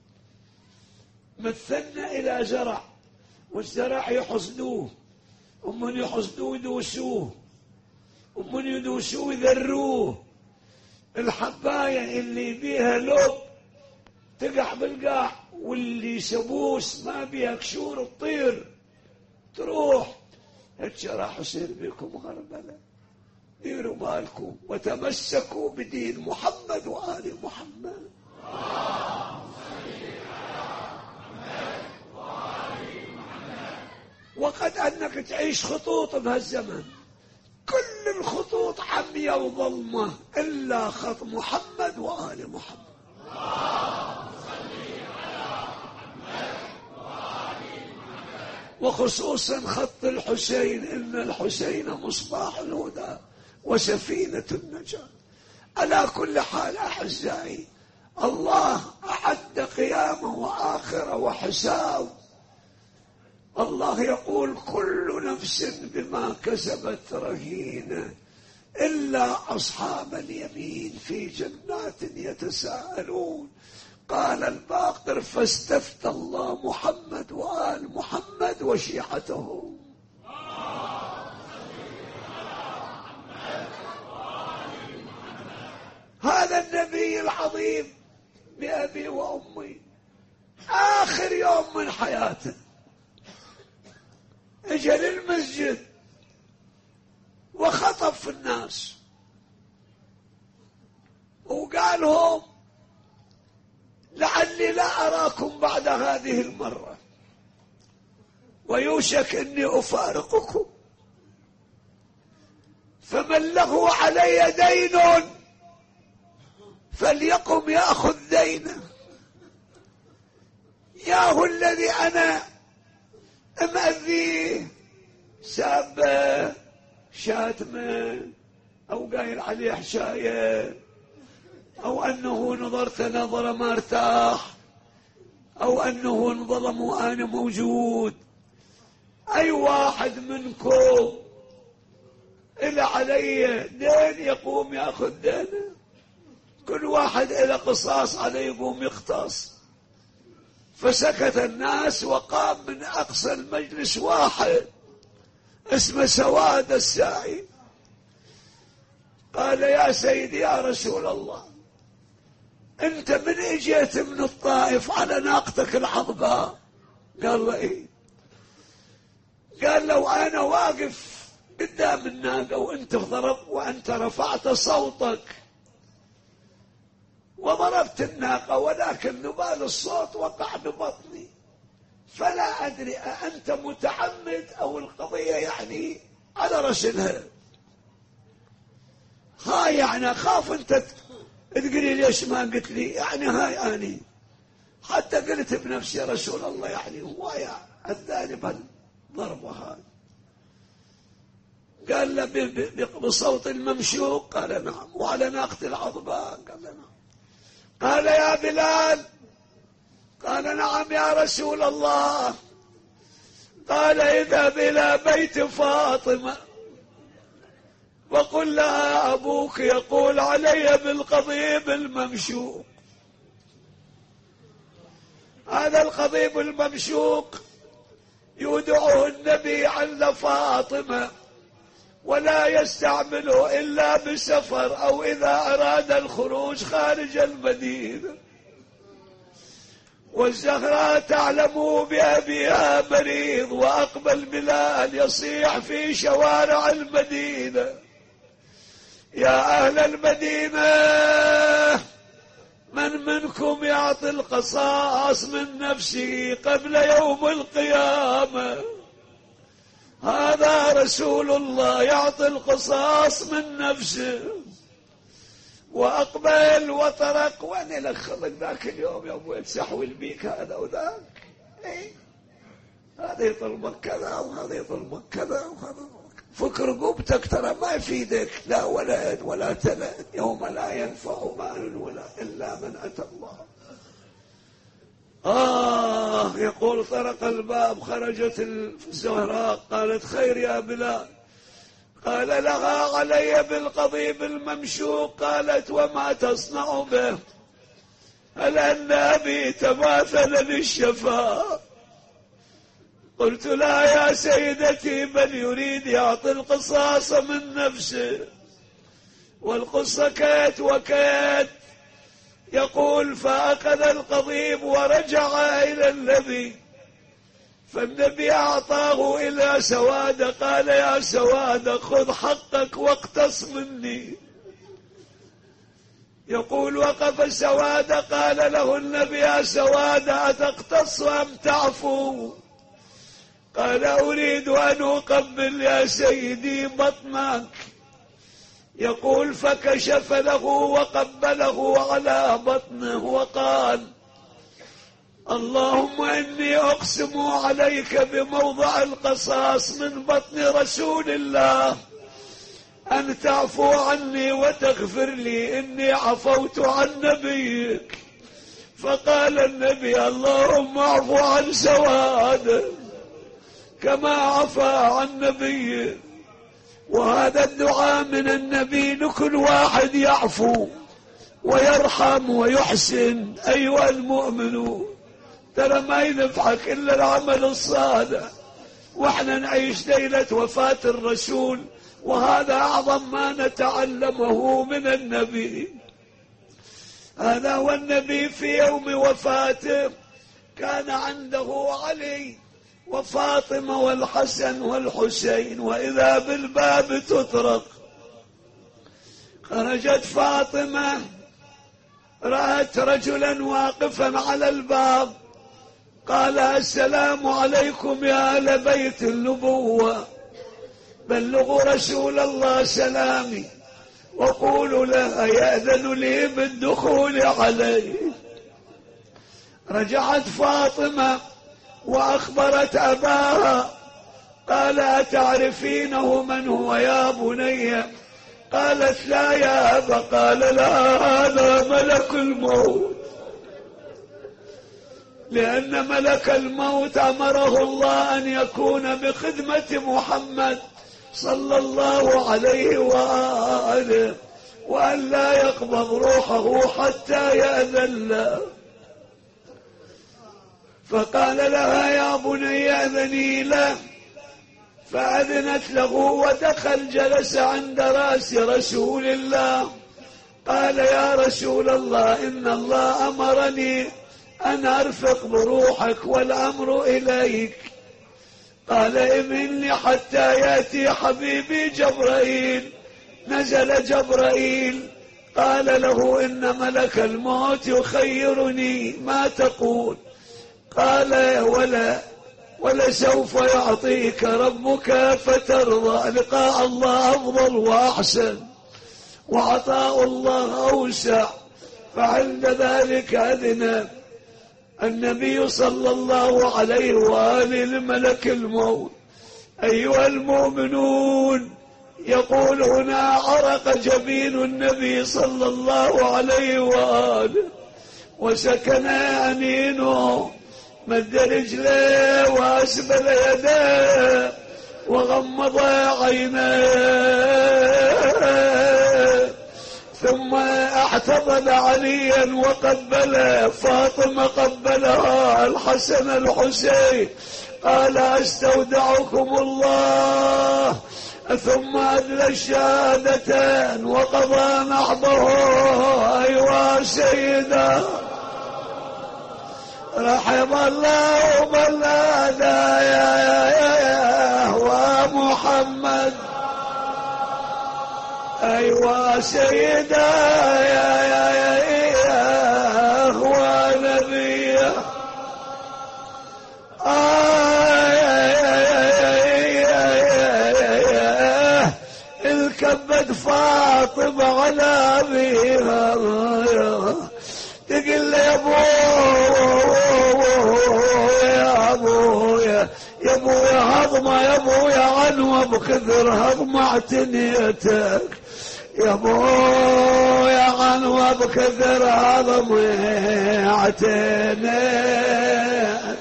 مثلنا إلى زرع، والزرع يحصدوه، ومن يحصدوه يدوسوه، ومن يدوسوه يذروه. الحباية اللي بيها لب تقع بالقاع، واللي سبوس ما بيها كشور تطير تروح. هيك راح يصير بكم غربلة. ديروا بالكم وتمسكوا بدين محمد وآل محمد. وقد أنك تعيش خطوط بهالزمن، كل الخطوط حمية وظلمة إلا خط محمد وآل محمد. وخصوصا خط الحسين، إن الحسين مصباح الهدى وسفينة النجاة. على كل حال أحزائي، الله أعد قيامه وآخرة وحساب. الله يقول كل نفس بما كسبت رهينة إلا أصحاب اليمين في جنات يتساءلون. قال الباقر فاستفتى الله محمد وآل محمد وشيعته. هذا النبي العظيم بأبي وأمي آخر يوم من حياته اجى للمسجد وخطب في الناس وقال لهم لعلي لا أراكم بعد هذه المرة، ويوشك أني أفارقكم. فمن له علي دين فليقم يأخذ دينه. ياهو الذي أنا مأذيه سابه شاتمه أو قايل عليه حشاية أو أنه نظرت نظرة ما ارتاح أو أنه انظلم وأنا موجود. أي واحد منكم إلى علي دين يقوم يأخذ دينه. كل واحد إلى قصاص عليه يقوم يقتص. فسكت الناس وقام من أقصى المجلس واحد اسمه سواد الساعي قال يا سيدي يا رسول الله أنت من اجيت من الطائف على ناقتك العضباء؟ قال له إيه؟ قال لو أنا واقف قدام الناقة وأنت ضرب وأنت رفعت صوتك وضربت الناقة ولكن نبال الصوت وقع ببطني فلا أدري أأنت متعمد أو القضية يعني على رسلها. هاي يعني خاف أنت تقولي ليش ما قلت لي يعني هاي أني حتى قلت بنفسي يا رسول الله يعني هو يا أداني بالضربة هاي. قال له بصوت الممشوق؟ قال نعم. وعلى ناقة العضباء؟ قال نعم. قال يا بلال؟ قال نعم يا رسول الله. قال اذهب إلى بيت فاطمة وقل لها أبوك يقول علي بالقضيب الممشوق. هذا القضيب الممشوق يودعه النبي عند فاطمة ولا يستعمله إلا بسفر أو إذا أراد الخروج خارج المدينة. والزهراء تعلم بأبيها مريض وأقبل بلال يصيح في شوارع المدينة يا أهل المدينة من منكم يعطي القصاص من نفسه قبل يوم القيامة؟ هذا رسول الله يعطي القصاص من نفسه. وأقبل وطرق وأنا لك خلق ذاك اليوم يا أبوي تسحول بيك هذا وذاك إيه؟ هذا يطلبك كذا وهذا يطلبك كذا وهذا فكر قبتك ترى ما يفيدك لا ولد ولا تلد يوم لا ينفع مال ولا إلا من أتى الله. آه يقول طرق الباب خرجت الزهراء قالت خير يا بلال؟ قال لها علي بالقضيب الممشوق. قالت وما تصنع به؟ هل أن أبي تماثل للشفاء؟ قلت لا يا سيدتي بل يريد يعطي القصاص من نفسه. والقصة كيت وكيت. يقول فأخذ القضيب ورجع إلى النبي فالنبي أعطاه إلى سواد قال يا سواد خذ حقك واقتص مني. يقول وقف سواد قال له النبي يا سواد أتقتص أم تعفو؟ قال أريد أن أقبل يا سيدي بطنك. يقول فكشف له وقبله على بطنه وقال اللهم إني أقسم عليك بموضع القصاص من بطن رسول الله أن تعفو عني وتغفر لي إني عفوت عن نبيك. فقال النبي اللهم اعفو عن سواد كما عفا عن نبيه. وهذا الدعاء من النبي لكل واحد يعفو ويرحم ويحسن أيها المؤمنون. ترى ما ينفعك إلا العمل الصالح. وإحنا نعيش ليلة وفاة الرسول وهذا أعظم ما نتعلمه من النبي. هذا والنبي في يوم وفاته كان عنده علي وفاطمة والحسن والحسين وإذا بالباب تطرق. خرجت فاطمة رأت رجلا واقفا على الباب قال السلام عليكم يا أهل بيت النبوة. بلغوا رسول الله سلامي وقولوا له يأذن لي بالدخول عليه. رجعت فاطمة وأخبرت أباها، قال أتعرفينه من هو يا بني؟ قالت لا يا أبا. قال لا، هذا ملك الموت، لأن ملك الموت أمره الله أن يكون بخدمة محمد صلى الله عليه وآله، وأن لا يقبض روحه حتى يأذن له. فقال لها يا بني أذني له، فأذنت له ودخل جلس عند رأس رسول الله. قال يا رسول الله إن الله أمرني أن أرفق بروحك والأمر إليك. قال إمني حتى يأتي حبيبي جبرائيل. نزل جبرائيل قال له إن ملك الموت يخيرني ما تقول. قال ولا ولسوف يعطيك ربك فترضى. لقاء الله أفضل وأحسن، وعطاء الله أوسع. فعند ذلك أذن النبي صلى الله عليه وآله لملك الموت. أيها المؤمنون، يقول هنا عرق جبين النبي صلى الله عليه وآله وسكن أنينه، مد رجليه وأسبل يديه وغمض عينيه، ثم احتضن عليا وقبله. فاطمة قبلها الحسن الحسين. قال استودعكم الله، ثم أدلى الشهادتين وقضى نحبه. أيها سيدا رحم الله من هداياه ومحمد. أيوا سيدا يا يا يا هو نبي. الكبد فاطمة على أبيها، تقول يا ابو يا ابو يا ابو يا هضمه يا ابو يا عنوه بكثر هضمه اعتنيتك. يا ابو يا عنوه بكثر هضمه اعتنيتك.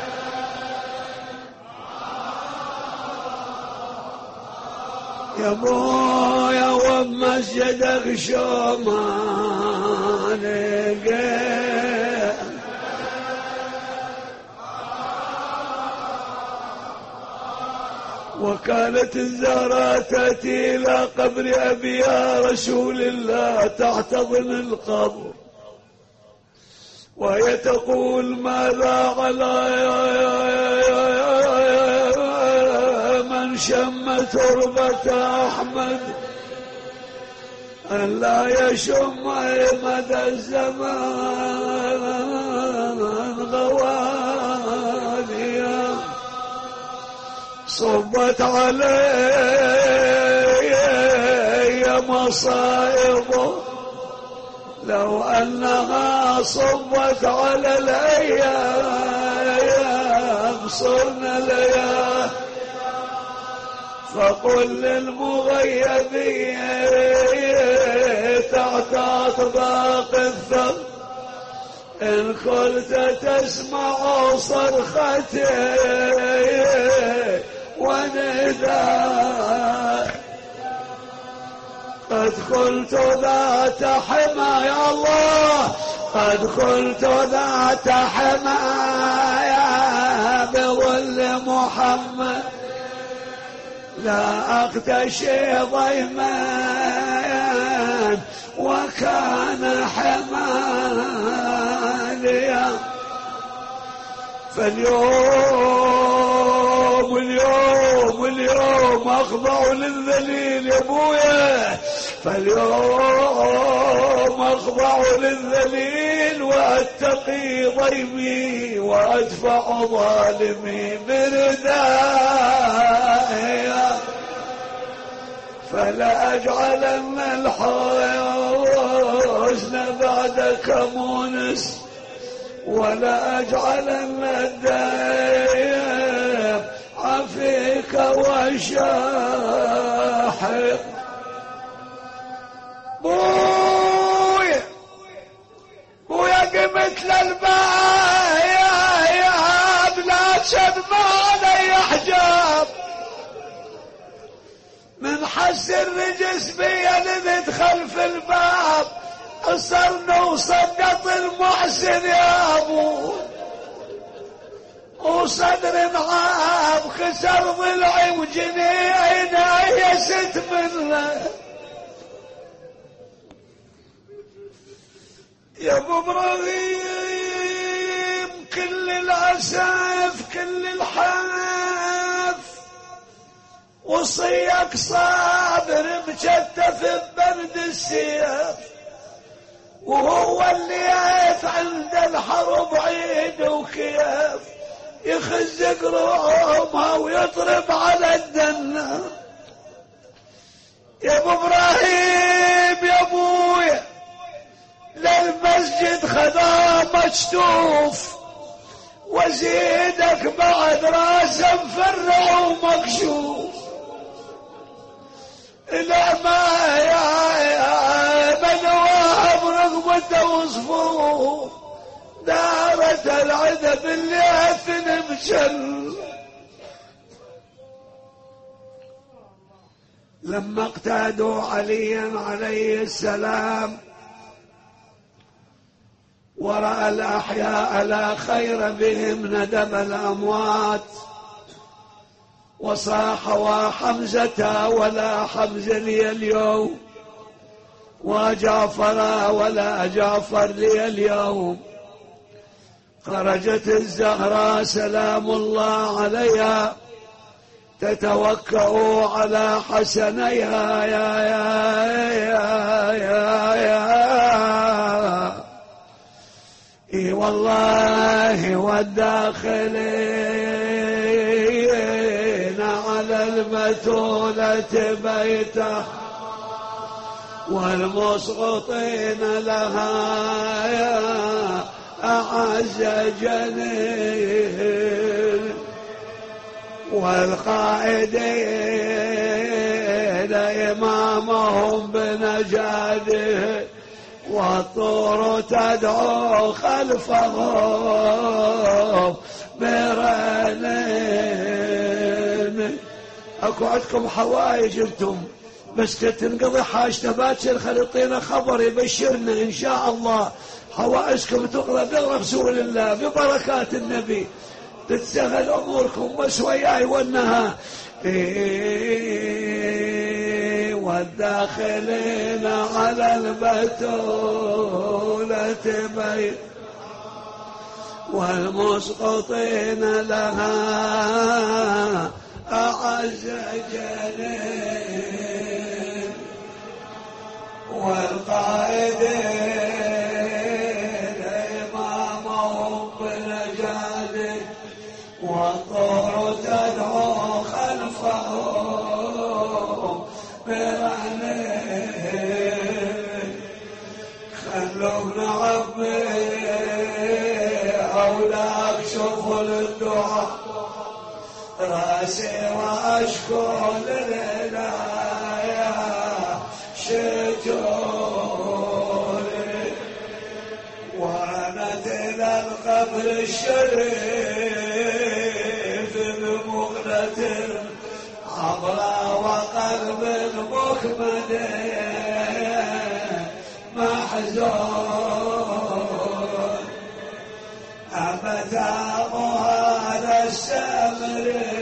يا ابو يا ومسجدك شو ما لقيت. وكانت الزهراء تأتي إلى قبر أبيها رسول الله تحتضن القبر، وهي تقول ماذا على من شم تربة أحمد أن لا يشم مدى الزمان غوانيا. صبت علي مصائب لو أنها صبت على الأيام صرنا ليا. فقل للمغيبين تحت أطباق الثرى إن كنت تسمع صرختي ونداء. قد قلت ذات حماية الله، قد قلت ذات حماية بظل محمد لا أختشي ضيمان وكان حماليا. فاليوم اليوم اليوم أخضع للذليل يا ابويا، فاليوم أخضع للذليل وأتقي ضيمي وأدفع ظالمي بردايا. فلا أجعلن الحزن بعدك مونس ولا أجعلن الدين عفيك وشاحق. بويا بويا قمت للباب يا بلا شدما علي حجاب من حس الرجس بيا نذد خلف الباب صرنا وصدت المحسن يا ابو وصدر معاب خسر ضلعي وجنينا يست منه يا ابو ابراهيم كل الاسف كل الحاف وصيك صابر مشتف ببرد السيف وهو اللي يقف عند الحرب عيد وكيف يخزق رومها ويضرب على الدنة. يا ابو ابراهيم يا ابويا للمسجد خذا مشتوف وزيدك بعد راسه مفرع ومكشوف. لا ما يا يا بنواب رغبته وصفوف دارت العدا باللي تنمشل. لما اقتادوا عليا عليه السلام ورأى الأحياء لا خير بهم ندب الأموات وصاح وحمزة ولا حمز لي اليوم وجعفر ولا جعفر لي اليوم. خرجت الزهراء سلام الله عليها تتوكأ على حسنيها يا يا يا يا يا اي والله والداخلين على البتولة بيته والمسقطين لها يا أعز جنين والقائدين إمامهم بنجاده والطور تدعو خلفهم برنين. اكو عندكم حوايج انتم بس تنقضي حاجته باكر خلطينا خبر يبشرنا ان شاء الله حوائجكم تقضى برسول الله ببركات النبي تتسهل اموركم بس وياي والنها. إيه والداخلين على البتولة بيت والمسقطين لها أعز جنين والقائدين إمامهم بنجاده والطور تدعو خلفهم برنين. خلوا ابن عمي أولاك شوفوا للدعاء راسي واشكو للعناية شجوني وعنت إلى القبر الشريف بمغنة عبرة وقلب مكمد محزون. أمتى هذا السمر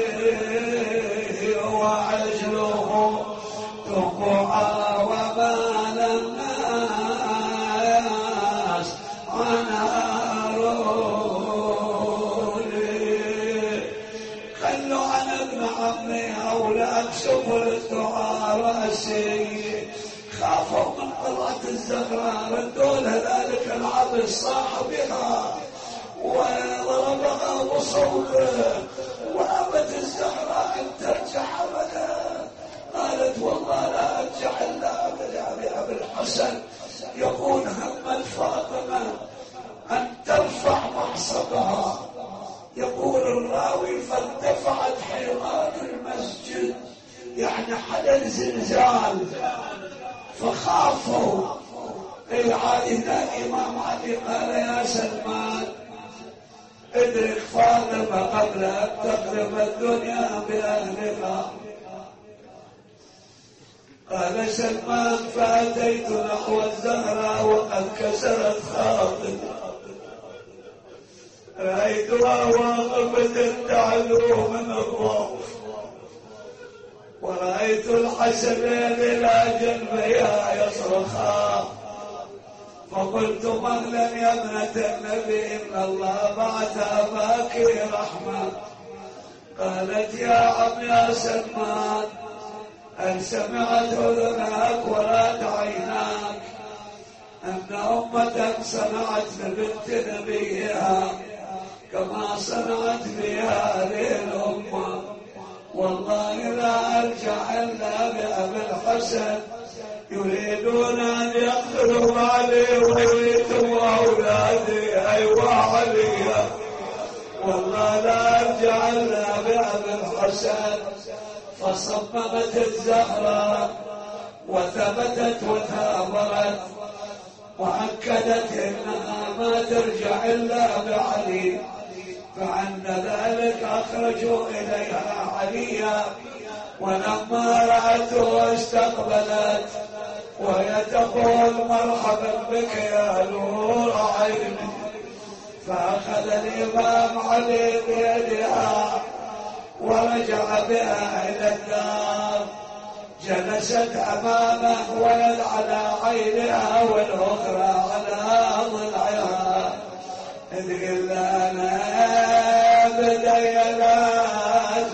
وعجله تقعى وبال الناس عناروني. خلوا عن ابن عمي أولاد سبل الدعاء رأسي خافوا من قرة الزهراء ردوا ذلك العبد صاحبها وضربها بصوته وأبت الزهراء أن ترجع أبدا. قالت والله لا حدث زلزال فخافوا. إذا الإمام علي قال يا سلمان ادرك فاطمة قبل أن تقلب الدنيا بأهلها. قال سلمان فأتيت نحو الزهراء وقد كسرت خاطري، رأيتها واقفة تعلو من الروح، ورأيت الحسنين إلى جنبيها يصرخان، فقلت مهلا يا ابنة النبي إن الله بعث أباك رحمة. قالت يا عم يا سلمان هل سمعت أذناك ورأت عيناك أن أمتك صنعت ببنت نبيها كما صنعت بها هذه الأمة؟ والله لا أرجع إلا بأبي الحسن، يريدون أن يقتلوا علي ويريدوا أولادي أيوة علي، والله لا أرجع إلا بأبي الحسن. فصممت الزهراء وثبتت وثابرت وأكدت إنها ما ترجع إلا بعلي. فعند ذلك أخرجوا إليها عليا، ولما رأته استقبلت وهي تقول مرحبا بك يا نور عيني. فأخذ الإمام علي بيدها ورجع بها إلى الدار، جلست أمامه ويد على عينها والأخرى على ضلعها. تقول أنا بدينات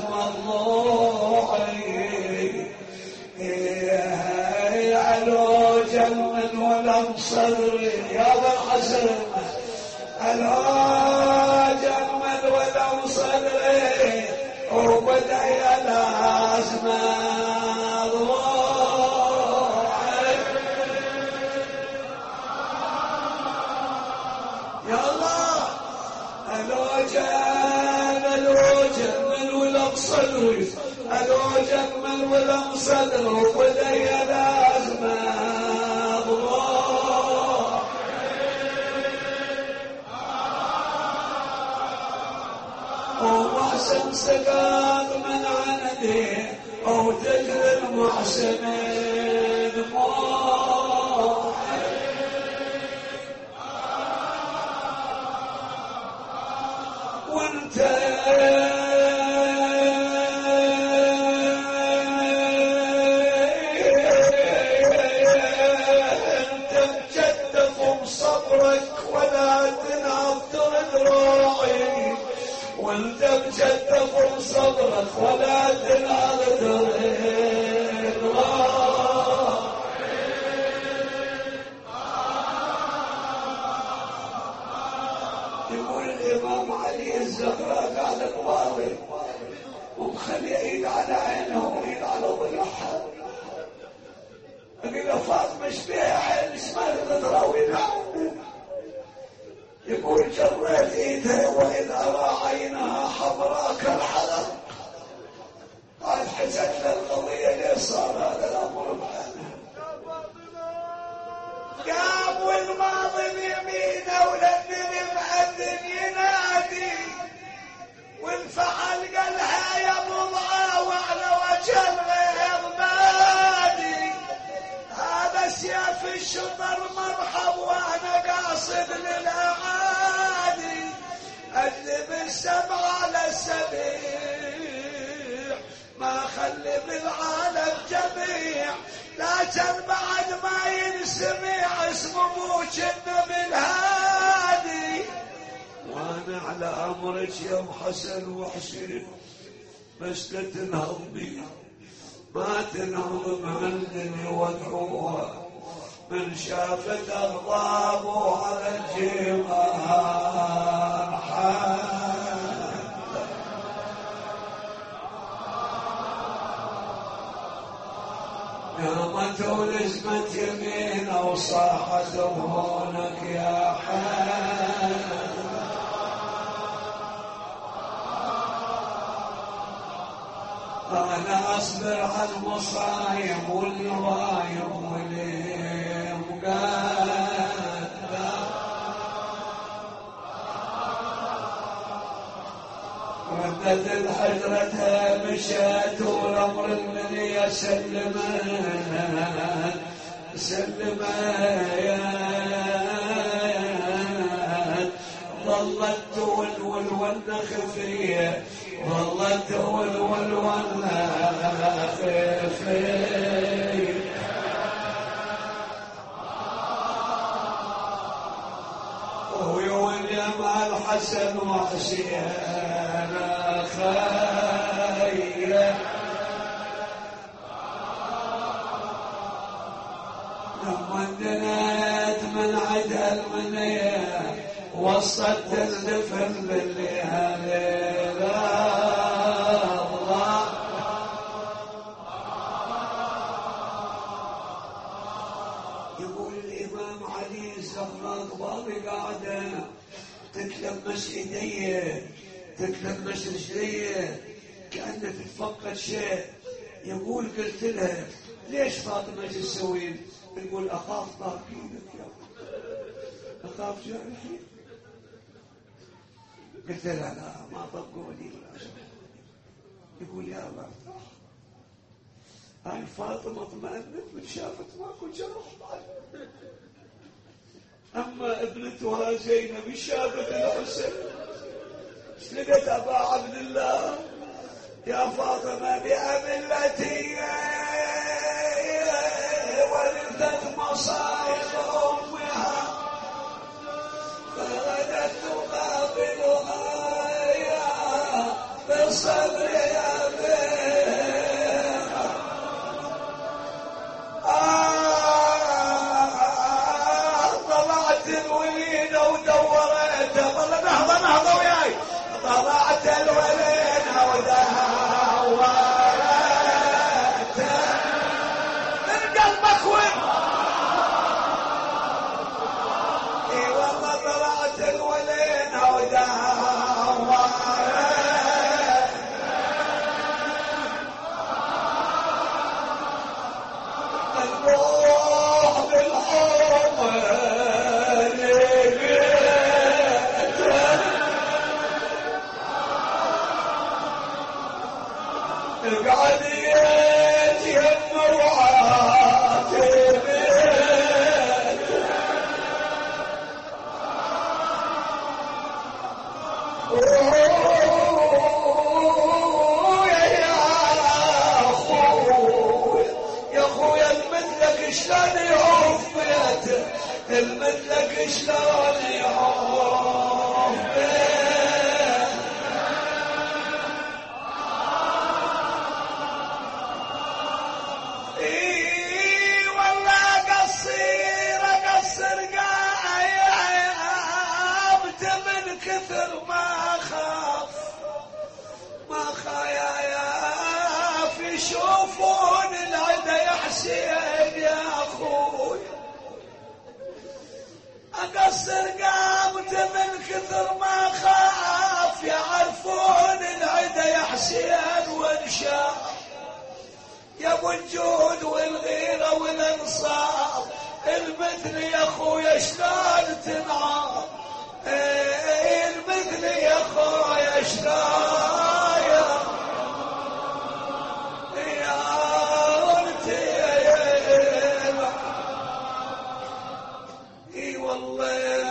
مضلوعي علو جمن ولم صدري يا ابا الحسن، علو جمن ولم صدري وبدينات مضلوعي. يا الله علو جمن وجمن ولم صدري، علو جمن ولم صدري وبدينات ومحسن سقاط من عنده أو تجري المحسنين موح. وانت انت مجدف بصبرك ولا تنعطر ذراعي، وانت مجدف بصبرك ولا تنعطر ذراعي. يقول الإمام علي الزهراء قاعد الواضي ومخلي ايد على عينه وايد على ضلعها. اقول له فاطمه ايش بيها عين اسمها تضراوينا؟ يقول جريت ايدها واذا ارى عينها حمراء كالحلق. قال حسيت للقضيه ليه صار هذا الامر معنا؟ قام والماضي بيمينه وللذي مأذن ينادي والفعل قالها يا بضعة وعلى وجه الغير مادي. هذا سيف الشطر مرحب وانا قاصد للأعادي، اجلب السبع على السبيع ما خلي بالعالم جميع، لكن بعد ما ينسمع اسم ابوك النبي الهادي. وانا على امرك يا ام حسن وحسين بس لا تنهضمي، ما تنهضم عندني وادعوها من شافت اغضابه على الجمال قامت ولزمت يمينه وصاحت هونك يا حال. أنا أصبر على المصايب والنوايب والمقدر ردت الحجرة مشت والأمر المنية سلمت سلمت ظلت تولول والنخفية ظلت تولول والنخفية ويوم الحسن وحسين خير لما اندنيت من عدها المنية وصلت الدفن بالليالي الله يقول الإمام علي الزهراء ضابي قاعدة تتلمس ايديه تتلمس رجليه كأنه تتفقد شيء. يقول قلت لها ليش فاطمة ايش تسوين؟ تقول اخاف طاقينك يا اخاف جارحين. قلت لها لا ما طقوني ولا شيء. يقول يا الله هاي فاطمة اطمأنت من شافت ماكو جرح بعد. اما ابنتها زينب شافت الحسن سلقت ابا عبد الله يا فاطمة بأملتي ولدت مصائب امها فغدت تقابلها بالصبر يا بيها آه طلعت الوليدة ودورتها والله نهضة نهضة وياي طلعت الوليدة ودورتها من قلبك وين اي والله طلعت الوليدة ودورتها الروح بالحب القعديات يمرعات يا اخويا المثلك شلون يعوف بيته المثلك شلون يعوف بيته اي والله قصير اقصر قاعد من كثر ما خاف ما خايف يشوفون العدا يا حسين يا اخوي اقصر قامت من كثر ما خاف يعرفون العدا يا حسين وانشاف يا ابو الجود والغيره والانصاف المثل يا اخويا شلون تنعاف ايه المثل يا اخويا شلون يا انتي اي والله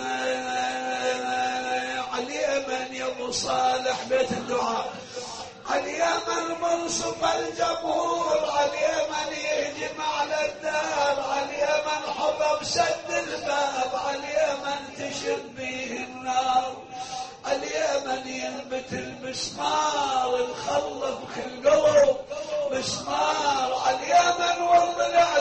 علي من يا ابو صالح بيت الدعاء اليمن منصب الجمهور اليمن يهجم على الدار اليمن حطب سد الباب اليمن تشب به النار اليمن ينبت المسمار الخلف كل قلب مسمار اليمن والضلع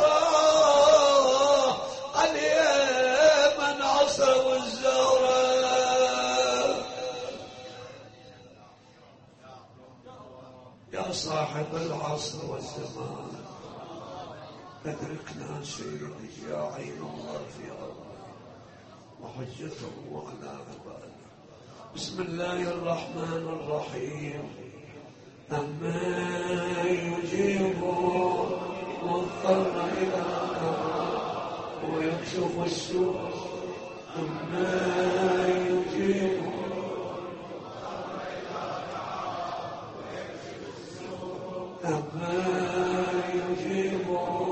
كسره اليمن عصر والزهره يا صاحب العصر والزمان أدركنا سيدي يا عين الله في أرضه وحجته على عباده. بسم الله الرحمن الرحيم أما يجيب مضطر إذا دعاه ويكشف السوء أما يجيب أما يجيب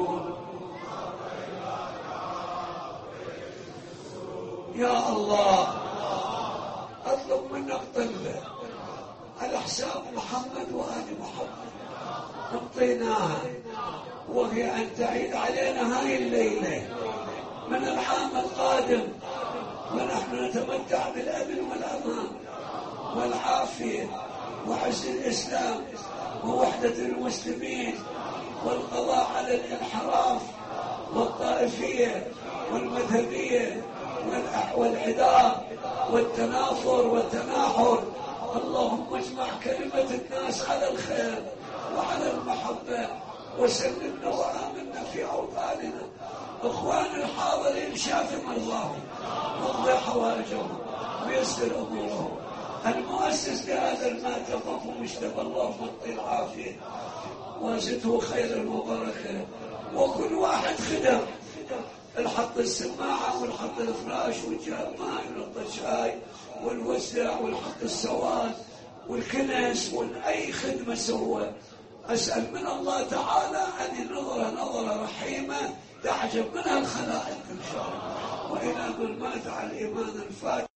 يا الله أطلب منك طلبة على حساب محمد وآل محمد أعطيناها، وهي أن تعيد علينا هاي الليلة من العام القادم، ونحن نتمتع بالأمن والأمان والعافية وعز الإسلام ووحدة المسلمين والقضاء على الانحراف والطائفية والمذهبية والعداء والتنافر والتناحر. اللهم اجمع كلمة الناس على الخير وعلى المحبة، وسلمنا وآمنا في أوطاننا. إخوان الحاضرين شاف مرضاهم واقضي حوائجهم ويسر أمورهم. المؤسس لهذا المأتف ومجتبى اللهم اعطيه العافية وزده خيرا وبركة، وكل واحد خدم الحط السماعة والحط الفراش والجاب ماء والحط الشاي والوسع والحط السواد والكنس وأي خدمة سوى. أسأل من الله تعالى أن ينظر نظرة رحيمة تعجب منها الخلائق إن شاء الله. وإلى من مات على الإيمان الفاتح.